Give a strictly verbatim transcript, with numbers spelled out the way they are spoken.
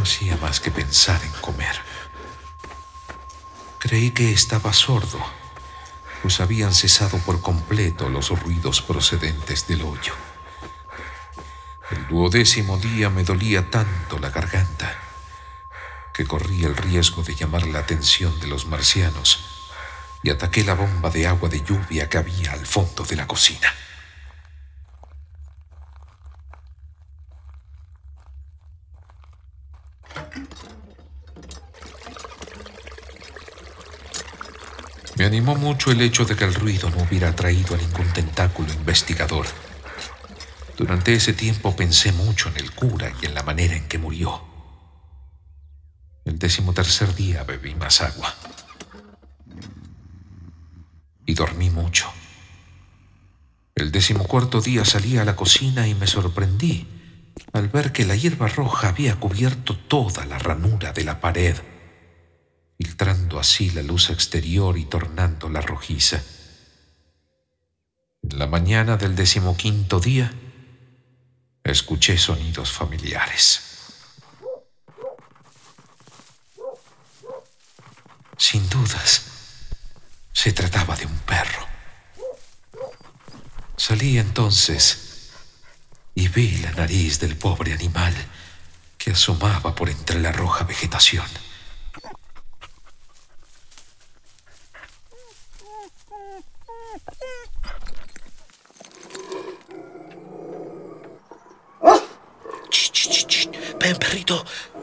hacía más que pensar en comer. Creí que estaba sordo, pues habían cesado por completo los ruidos procedentes del hoyo. El duodécimo día me dolía tanto la garganta que corrí el riesgo de llamar la atención de los marcianos y ataqué la bomba de agua de lluvia que había al fondo de la cocina. Me animó mucho el hecho de que el ruido no hubiera atraído a ningún tentáculo investigador. Durante ese tiempo pensé mucho en el cura y en la manera en que murió. El decimotercer día bebí más agua y dormí mucho. El decimocuarto día salí a la cocina y me sorprendí al ver que la hierba roja había cubierto toda la ranura de la pared, filtrando así la luz exterior y tornándola rojiza. En la mañana del decimoquinto día, escuché sonidos familiares. Sin dudas, se trataba de un perro. Salí entonces y vi la nariz del pobre animal que asomaba por entre la roja vegetación. Ch, ch, ch, ch. Ven, perrito,